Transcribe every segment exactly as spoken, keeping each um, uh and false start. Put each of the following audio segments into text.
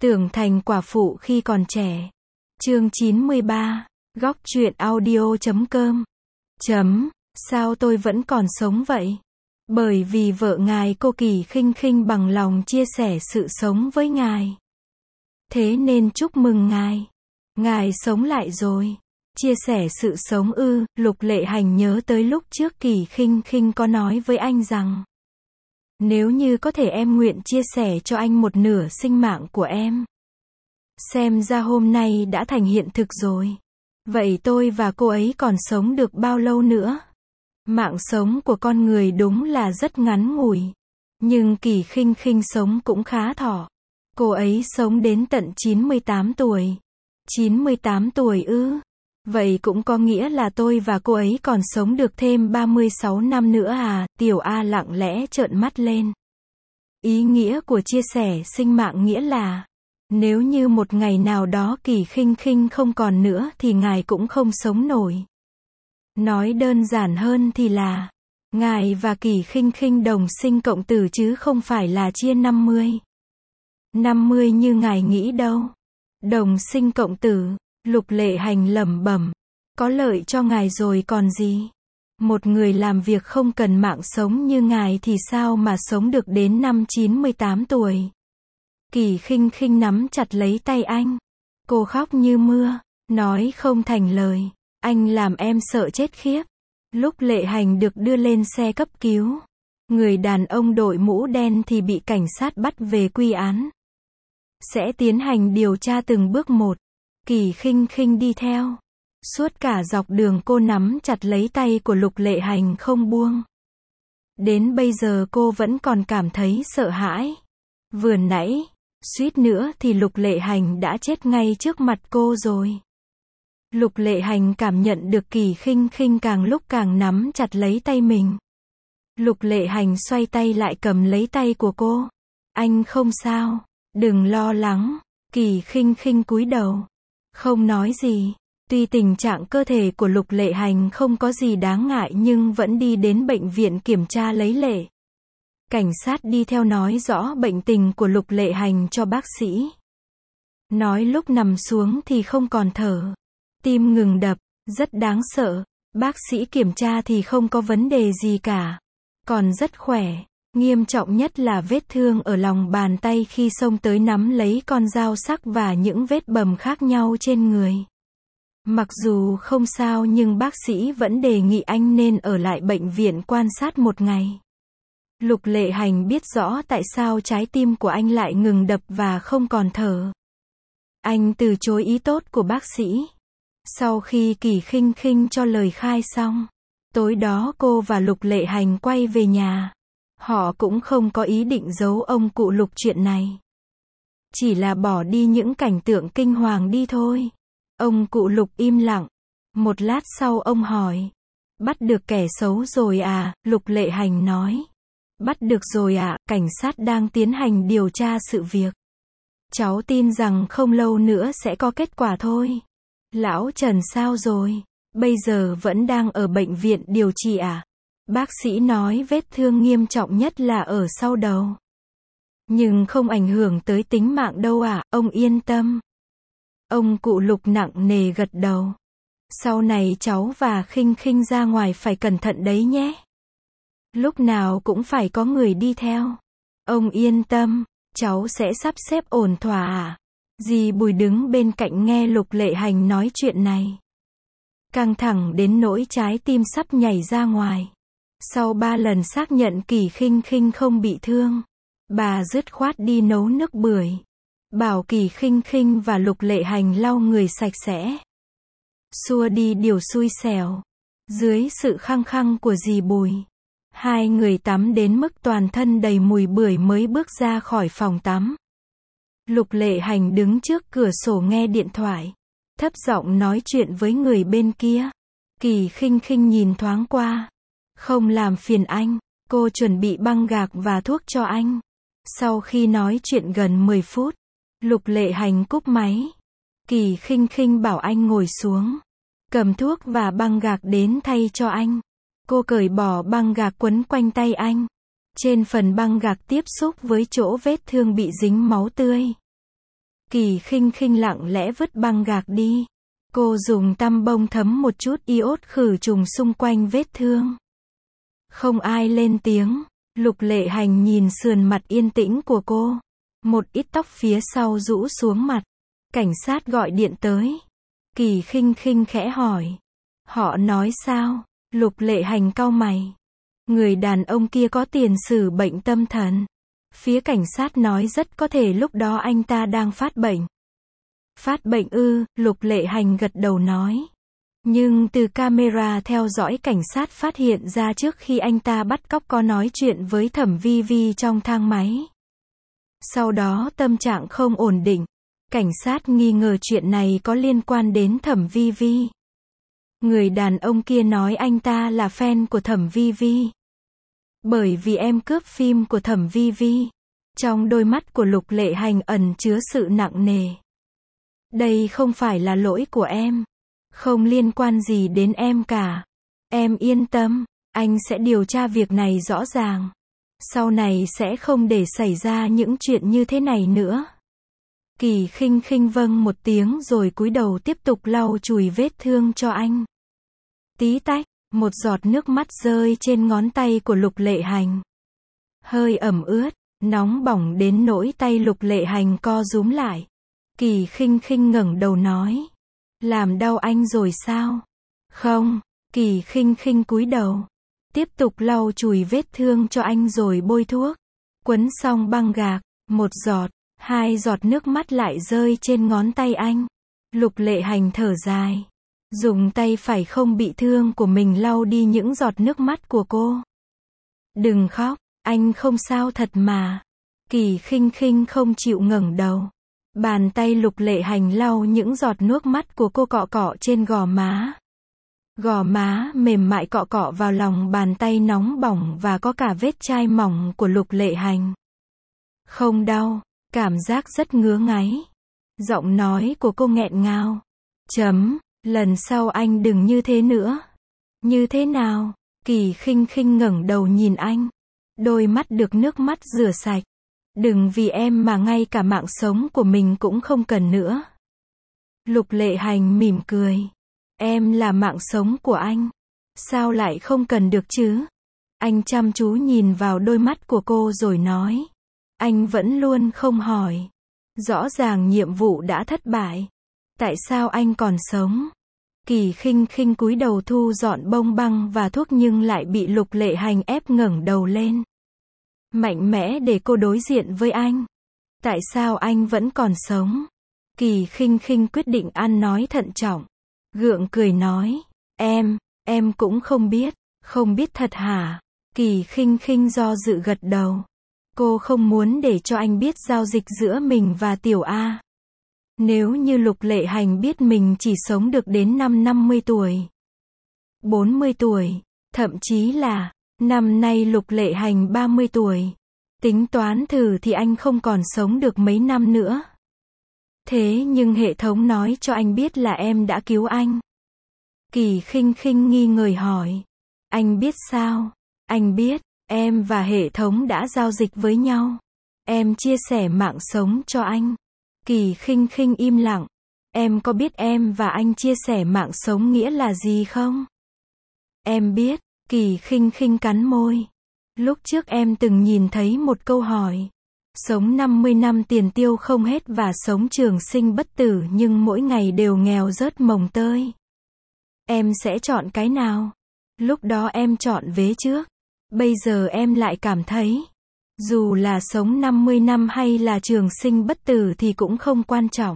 Tưởng thành quả phụ khi còn trẻ. Chương chín mươi ba. Góc truyện audio chấm com. Chấm. Sao tôi vẫn còn sống vậy? Bởi vì vợ ngài cô Kỳ Khinh Khinh bằng lòng chia sẻ sự sống với ngài. Thế nên chúc mừng ngài. Ngài sống lại rồi. Chia sẻ sự sống ư? Lục Lệ Hành nhớ tới lúc trước Kỳ Khinh Khinh có nói với anh rằng, nếu như có thể em nguyện chia sẻ cho anh một nửa sinh mạng của em. Xem ra hôm nay đã thành hiện thực rồi. Vậy tôi và cô ấy còn sống được bao lâu nữa? Mạng sống của con người đúng là rất ngắn ngủi. Nhưng Kỳ Khinh Khinh sống cũng khá thọ. Cô ấy sống đến tận chín mươi tám tuổi. chín mươi tám tuổi ư? Vậy cũng có nghĩa là tôi và cô ấy còn sống được thêm ba mươi sáu năm nữa à? Tiểu A lặng lẽ trợn mắt lên. Ý nghĩa của chia sẻ sinh mạng nghĩa là, nếu như một ngày nào đó Kỳ Khinh Khinh không còn nữa thì ngài cũng không sống nổi. Nói đơn giản hơn thì là, ngài và Kỳ Khinh Khinh đồng sinh cộng tử chứ không phải là chia năm mươi. năm mươi như ngài nghĩ đâu. Đồng sinh cộng tử, Lục Lệ Hành lẩm bẩm, có lợi cho ngài rồi còn gì. Một người làm việc không cần mạng sống như ngài thì sao mà sống được đến năm chín mươi tám tuổi. Kỳ Khinh Khinh nắm chặt lấy tay anh. Cô khóc như mưa, nói không thành lời. Anh làm em sợ chết khiếp. Lúc Lệ Hành được đưa lên xe cấp cứu, người đàn ông đội mũ đen thì bị cảnh sát bắt về quy án. Sẽ tiến hành điều tra từng bước một. Kỳ Khinh Khinh đi theo. Suốt cả dọc đường cô nắm chặt lấy tay của Lục Lệ Hành không buông. Đến bây giờ cô vẫn còn cảm thấy sợ hãi. Vừa nãy, suýt nữa thì Lục Lệ Hành đã chết ngay trước mặt cô rồi. Lục Lệ Hành cảm nhận được Kỳ Khinh Khinh càng lúc càng nắm chặt lấy tay mình. Lục Lệ Hành xoay tay lại cầm lấy tay của cô. Anh không sao, đừng lo lắng. Kỳ Khinh Khinh cúi đầu, không nói gì. Tuy tình trạng cơ thể của Lục Lệ Hành không có gì đáng ngại nhưng vẫn đi đến bệnh viện kiểm tra lấy lệ. Cảnh sát đi theo nói rõ bệnh tình của Lục Lệ Hành cho bác sĩ. Nói lúc nằm xuống thì không còn thở. Tim ngừng đập, rất đáng sợ. Bác sĩ kiểm tra thì không có vấn đề gì cả. Còn rất khỏe. Nghiêm trọng nhất là vết thương ở lòng bàn tay khi xông tới nắm lấy con dao sắc và những vết bầm khác nhau trên người. Mặc dù không sao nhưng bác sĩ vẫn đề nghị anh nên ở lại bệnh viện quan sát một ngày. Lục Lệ Hành biết rõ tại sao trái tim của anh lại ngừng đập và không còn thở. Anh từ chối ý tốt của bác sĩ. Sau khi Kỳ Khinh Khinh cho lời khai xong, tối đó cô và Lục Lệ Hành quay về nhà. Họ cũng không có ý định giấu ông cụ Lục chuyện này. Chỉ là bỏ đi những cảnh tượng kinh hoàng đi thôi. Ông cụ Lục im lặng. Một lát sau ông hỏi, bắt được kẻ xấu rồi à? Lục Lệ Hành nói, bắt được rồi ạ, à, cảnh sát đang tiến hành điều tra sự việc. Cháu tin rằng không lâu nữa sẽ có kết quả thôi. Lão Trần sao rồi? Bây giờ vẫn đang ở bệnh viện điều trị à? Bác sĩ nói vết thương nghiêm trọng nhất là ở sau đầu. Nhưng không ảnh hưởng tới tính mạng đâu à, ông yên tâm. Ông cụ Lục nặng nề gật đầu. Sau này cháu và Khinh Khinh ra ngoài phải cẩn thận đấy nhé. Lúc nào cũng phải có người đi theo. Ông yên tâm, cháu sẽ sắp xếp ổn thỏa à? Dì Bùi đứng bên cạnh nghe Lục Lệ Hành nói chuyện này. Căng thẳng đến nỗi trái tim sắp nhảy ra ngoài. Sau ba lần xác nhận Kỳ Khinh Khinh không bị thương, bà dứt khoát đi nấu nước bưởi. Bảo Kỳ Khinh Khinh và Lục Lệ Hành lau người sạch sẽ. Xua đi điều xui xẻo. Dưới sự khăng khăng của dì Bùi, hai người tắm đến mức toàn thân đầy mùi bưởi mới bước ra khỏi phòng tắm. Lục Lệ Hành đứng trước cửa sổ nghe điện thoại, thấp giọng nói chuyện với người bên kia. Kỳ Khinh Khinh nhìn thoáng qua. Không làm phiền anh, cô chuẩn bị băng gạc và thuốc cho anh. Sau khi nói chuyện gần mười phút, Lục Lệ Hành cúp máy. Kỳ Khinh Khinh bảo anh ngồi xuống, cầm thuốc và băng gạc đến thay cho anh. Cô cởi bỏ băng gạc quấn quanh tay anh. Trên phần băng gạc tiếp xúc với chỗ vết thương bị dính máu tươi. Kỳ Khinh Khinh lặng lẽ vứt băng gạc đi. Cô dùng tăm bông thấm một chút iốt khử trùng xung quanh vết thương. Không ai lên tiếng. Lục Lệ Hành nhìn sườn mặt yên tĩnh của cô. Một ít tóc phía sau rũ xuống mặt. Cảnh sát gọi điện tới. Kỳ Khinh Khinh khẽ hỏi. Họ nói sao? Lục Lệ Hành cau mày. Người đàn ông kia có tiền sử bệnh tâm thần. Phía cảnh sát nói rất có thể lúc đó anh ta đang phát bệnh. Phát bệnh ư? Lục Lệ Hành gật đầu nói. Nhưng từ camera theo dõi cảnh sát phát hiện ra trước khi anh ta bắt cóc có nói chuyện với Thẩm Vi Vi trong thang máy. Sau đó tâm trạng không ổn định. Cảnh sát nghi ngờ chuyện này có liên quan đến Thẩm Vi Vi. Người đàn ông kia nói anh ta là fan của Thẩm Vi Vi. Bởi vì em cướp phim của Thẩm Vi Vi. Trong đôi mắt của Lục Lệ Hành ẩn chứa sự nặng nề. Đây không phải là lỗi của em. Không liên quan gì đến em cả. Em yên tâm, anh sẽ điều tra việc này rõ ràng. Sau này sẽ không để xảy ra những chuyện như thế này nữa. Kỳ Khinh Khinh vâng một tiếng rồi cúi đầu tiếp tục lau chùi vết thương cho anh. Tí tách, một giọt nước mắt rơi trên ngón tay của Lục Lệ Hành. Hơi ẩm ướt, nóng bỏng đến nỗi tay Lục Lệ Hành co rúm lại. Kỳ Khinh Khinh ngẩng đầu nói. Làm đau anh rồi sao? Không. Kỳ Khinh Khinh cúi đầu. Tiếp tục lau chùi vết thương cho anh rồi bôi thuốc. Quấn xong băng gạc. Một giọt, hai giọt nước mắt lại rơi trên ngón tay anh. Lục Lệ Hành thở dài. Dùng tay phải không bị thương của mình lau đi những giọt nước mắt của cô. Đừng khóc, anh không sao thật mà. Kỳ Khinh Khinh không chịu ngẩng đầu. Bàn tay Lục Lệ Hành lau những giọt nước mắt của cô cọ cọ trên gò má. Gò má mềm mại cọ cọ vào lòng bàn tay nóng bỏng và có cả vết chai mỏng của Lục Lệ Hành. Không đau, cảm giác rất ngứa ngáy. Giọng nói của cô nghẹn ngào. Chấm, lần sau anh đừng như thế nữa. Như thế nào? Kỳ Khinh Khinh ngẩng đầu nhìn anh. Đôi mắt được nước mắt rửa sạch. Đừng vì em mà ngay cả mạng sống của mình cũng không cần nữa. Lục Lệ Hành mỉm cười. Em là mạng sống của anh. Sao lại không cần được chứ? Anh chăm chú nhìn vào đôi mắt của cô rồi nói. Anh vẫn luôn không hỏi. Rõ ràng nhiệm vụ đã thất bại. Tại sao anh còn sống? Kỳ Khinh Khinh cúi đầu thu dọn bông băng và thuốc nhưng lại bị Lục Lệ Hành ép ngẩng đầu lên. Mạnh mẽ để cô đối diện với anh. Tại sao anh vẫn còn sống? Kỳ Khinh Khinh quyết định ăn nói thận trọng. Gượng cười nói. Em, em cũng không biết. Không biết thật hả? Kỳ Khinh Khinh do dự gật đầu. Cô không muốn để cho anh biết giao dịch giữa mình và Tiểu A. Nếu như Lục Lệ Hành biết mình chỉ sống được đến năm năm mươi tuổi, bốn mươi tuổi, thậm chí là năm nay Lục Lệ Hành ba mươi tuổi. Tính toán thử thì anh không còn sống được mấy năm nữa. Thế nhưng hệ thống nói cho anh biết là em đã cứu anh. Kỳ Khinh Khinh nghi ngờ hỏi. Anh biết sao? Anh biết, em và hệ thống đã giao dịch với nhau. Em chia sẻ mạng sống cho anh. Kỳ Khinh Khinh im lặng. Em có biết em và anh chia sẻ mạng sống nghĩa là gì không? Em biết. Kỳ Khinh Khinh cắn môi. Lúc trước em từng nhìn thấy một câu hỏi. Sống năm mươi năm tiền tiêu không hết và sống trường sinh bất tử nhưng mỗi ngày đều nghèo rớt mồng tơi. Em sẽ chọn cái nào? Lúc đó em chọn vế trước. Bây giờ em lại cảm thấy, dù là sống năm mươi năm hay là trường sinh bất tử thì cũng không quan trọng.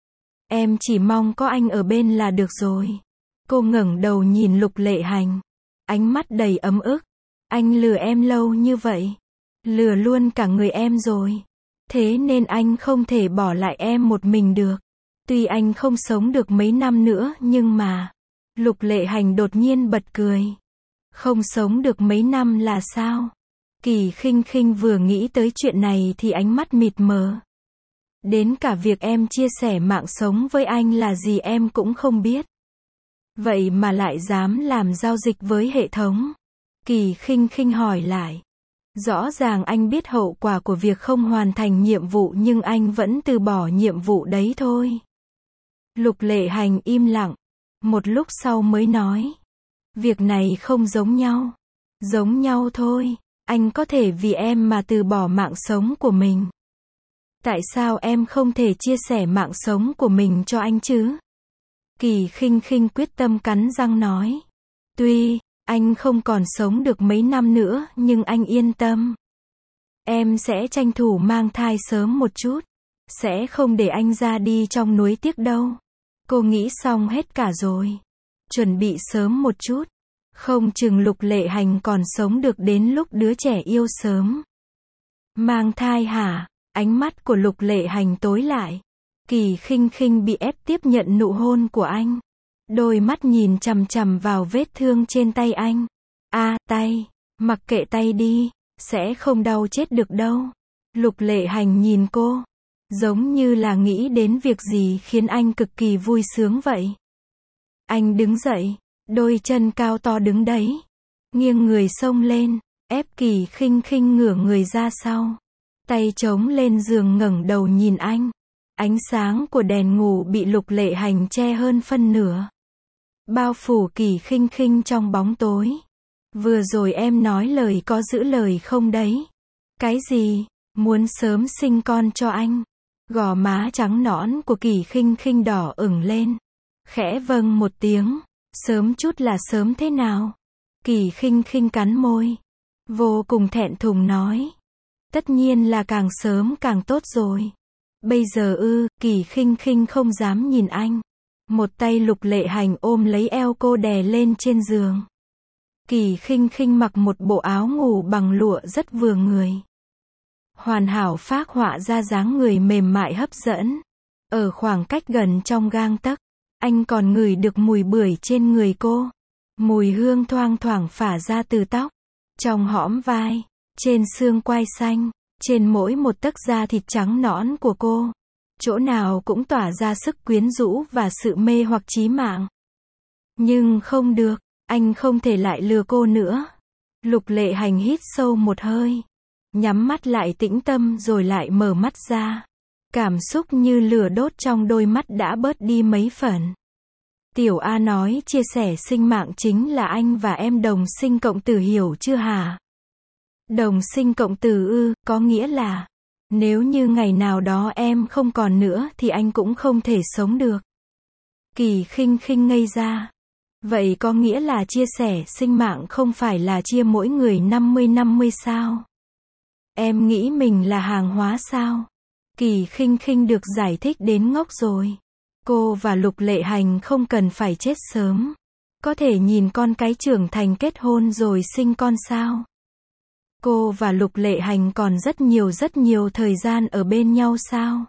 Em chỉ mong có anh ở bên là được rồi. Cô ngẩng đầu nhìn Lục Lệ Hành. Ánh mắt đầy ấm ức. Anh lừa em lâu như vậy. Lừa luôn cả người em rồi. Thế nên anh không thể bỏ lại em một mình được. Tuy anh không sống được mấy năm nữa nhưng mà... Lục Lệ Hành đột nhiên bật cười. Không sống được mấy năm là sao? Kỳ Khinh Khinh vừa nghĩ tới chuyện này thì ánh mắt mịt mờ. Đến cả việc em chia sẻ mạng sống với anh là gì em cũng không biết. Vậy mà lại dám làm giao dịch với hệ thống. Kỳ Khinh Khinh hỏi lại. Rõ ràng anh biết hậu quả của việc không hoàn thành nhiệm vụ nhưng anh vẫn từ bỏ nhiệm vụ đấy thôi. Lục Lệ Hành im lặng. Một lúc sau mới nói. Việc này không giống nhau. Giống nhau thôi. Anh có thể vì em mà từ bỏ mạng sống của mình. Tại sao em không thể chia sẻ mạng sống của mình cho anh chứ? Kỳ Khinh Khinh quyết tâm cắn răng nói. Tuy, anh không còn sống được mấy năm nữa, nhưng anh yên tâm. Em sẽ tranh thủ mang thai sớm một chút. Sẽ không để anh ra đi trong nuối tiếc đâu. Cô nghĩ xong hết cả rồi. Chuẩn bị sớm một chút. Không chừng Lục Lệ Hành còn sống được đến lúc đứa trẻ yêu sớm. Mang thai hả? Ánh mắt của Lục Lệ Hành tối lại. Kỳ Khinh Khinh bị ép tiếp nhận nụ hôn của anh. Đôi mắt nhìn chằm chằm vào vết thương trên tay anh. A, à, tay. Mặc kệ tay đi. Sẽ không đau chết được đâu. Lục Lệ Hành nhìn cô. Giống như là nghĩ đến việc gì khiến anh cực kỳ vui sướng vậy. Anh đứng dậy. Đôi chân cao to đứng đấy. Nghiêng người xông lên. Ép Kỳ Khinh Khinh ngửa người ra sau. Tay chống lên giường ngẩng đầu nhìn anh. Ánh sáng của đèn ngủ bị Lục Lệ Hành che hơn phân nửa. Bao phủ Kỳ Khinh Khinh trong bóng tối. Vừa rồi em nói lời có giữ lời không đấy? Cái gì? Muốn sớm sinh con cho anh? Gò má trắng nõn của Kỳ Khinh Khinh đỏ ửng lên. Khẽ vâng một tiếng. Sớm chút là sớm thế nào? Kỳ Khinh Khinh cắn môi. Vô cùng thẹn thùng nói. Tất nhiên là càng sớm càng tốt rồi. Bây giờ ư? Kỳ Khinh Khinh không dám nhìn anh. Một tay Lục Lệ Hành ôm lấy eo cô đè lên trên giường. Kỳ Khinh Khinh mặc một bộ áo ngủ bằng lụa rất vừa người. Hoàn hảo phác họa ra dáng người mềm mại hấp dẫn. Ở khoảng cách gần trong gang tấc, anh còn ngửi được mùi bưởi trên người cô. Mùi hương thoang thoảng phả ra từ tóc, trong hõm vai, trên xương quai xanh, trên mỗi một tấc da thịt trắng nõn của cô. Chỗ nào cũng tỏa ra sức quyến rũ và sự mê hoặc chí mạng. Nhưng không được, anh không thể lại lừa cô nữa. Lục Lệ Hành hít sâu một hơi. Nhắm mắt lại tĩnh tâm rồi lại mở mắt ra. Cảm xúc như lửa đốt trong đôi mắt đã bớt đi mấy phần. Tiểu A nói chia sẻ sinh mạng chính là anh và em đồng sinh cộng tử hiểu chưa hả? Đồng sinh cộng tử ư, có nghĩa là nếu như ngày nào đó em không còn nữa thì anh cũng không thể sống được. Kỳ Khinh Khinh ngây ra. Vậy có nghĩa là chia sẻ sinh mạng không phải là chia mỗi người năm mươi năm mươi sao? Em nghĩ mình là hàng hóa sao? Kỳ Khinh Khinh được giải thích đến ngốc rồi. Cô và Lục Lệ Hành không cần phải chết sớm. Có thể nhìn con cái trưởng thành kết hôn rồi sinh con sao? Cô và Lục Lệ Hành còn rất nhiều rất nhiều thời gian ở bên nhau sao?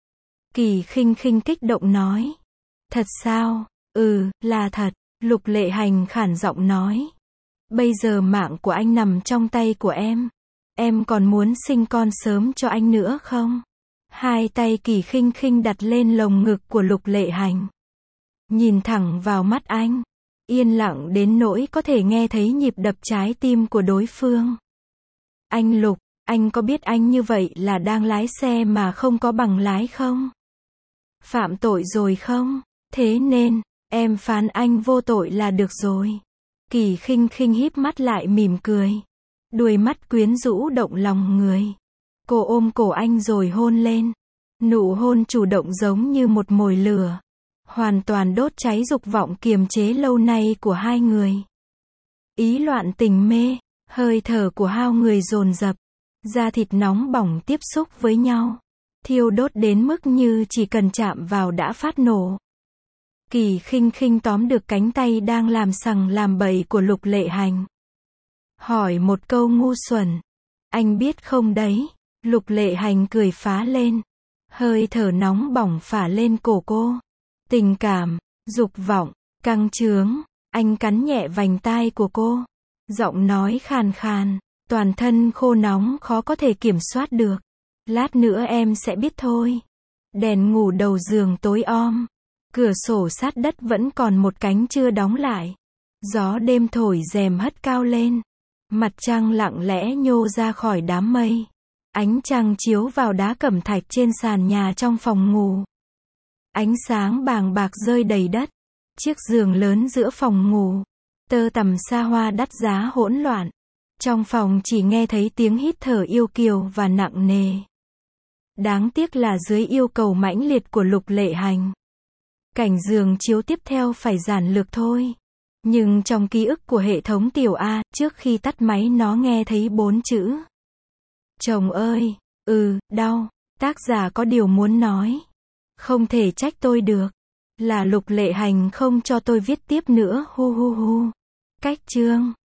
Kỳ Khinh Khinh kích động nói. Thật sao? Ừ, là thật. Lục Lệ Hành khản giọng nói. Bây giờ mạng của anh nằm trong tay của em. Em còn muốn sinh con sớm cho anh nữa không? Hai tay Kỳ Khinh Khinh đặt lên lồng ngực của Lục Lệ Hành. Nhìn thẳng vào mắt anh. Yên lặng đến nỗi có thể nghe thấy nhịp đập trái tim của đối phương. Anh Lục, anh có biết anh như vậy là đang lái xe mà không có bằng lái không? Phạm tội rồi không? Thế nên, em phán anh vô tội là được rồi. Kỳ Khinh Khinh híp mắt lại mỉm cười. Đuôi mắt quyến rũ động lòng người. Cô ôm cổ anh rồi hôn lên. Nụ hôn chủ động giống như một mồi lửa. Hoàn toàn đốt cháy dục vọng kiềm chế lâu nay của hai người. Ý loạn tình mê, hơi thở của hai người dồn dập. Da thịt nóng bỏng tiếp xúc với nhau. Thiêu đốt đến mức như chỉ cần chạm vào đã phát nổ. Kỳ Khinh Khinh tóm được cánh tay đang làm sằng làm bậy của Lục Lệ Hành. Hỏi một câu ngu xuẩn. Anh biết không đấy? Lục Lệ Hành cười phá lên. Hơi thở nóng bỏng phả lên cổ cô. Tình cảm, dục vọng, căng trướng. Anh cắn nhẹ vành tai của cô. Giọng nói khàn khàn. Toàn thân khô nóng khó có thể kiểm soát được. Lát nữa em sẽ biết thôi. Đèn ngủ đầu giường tối om. Cửa sổ sát đất vẫn còn một cánh chưa đóng lại. Gió đêm thổi rèm hất cao lên. Mặt trăng lặng lẽ nhô ra khỏi đám mây. Ánh trăng chiếu vào đá cẩm thạch trên sàn nhà trong phòng ngủ. Ánh sáng bàng bạc rơi đầy đất. Chiếc giường lớn giữa phòng ngủ. Tơ tằm xa hoa đắt giá hỗn loạn. Trong phòng chỉ nghe thấy tiếng hít thở yêu kiều và nặng nề. Đáng tiếc là dưới yêu cầu mãnh liệt của Lục Lệ Hành, cảnh giường chiếu tiếp theo phải giản lược thôi. Nhưng trong ký ức của hệ thống Tiểu A, trước khi tắt máy nó nghe thấy bốn chữ. Chồng ơi, ừ, đau. Tác giả có điều muốn nói. Không thể trách tôi được. Là Lục Lệ Hành không cho tôi viết tiếp nữa, hu hu hu. Cách chương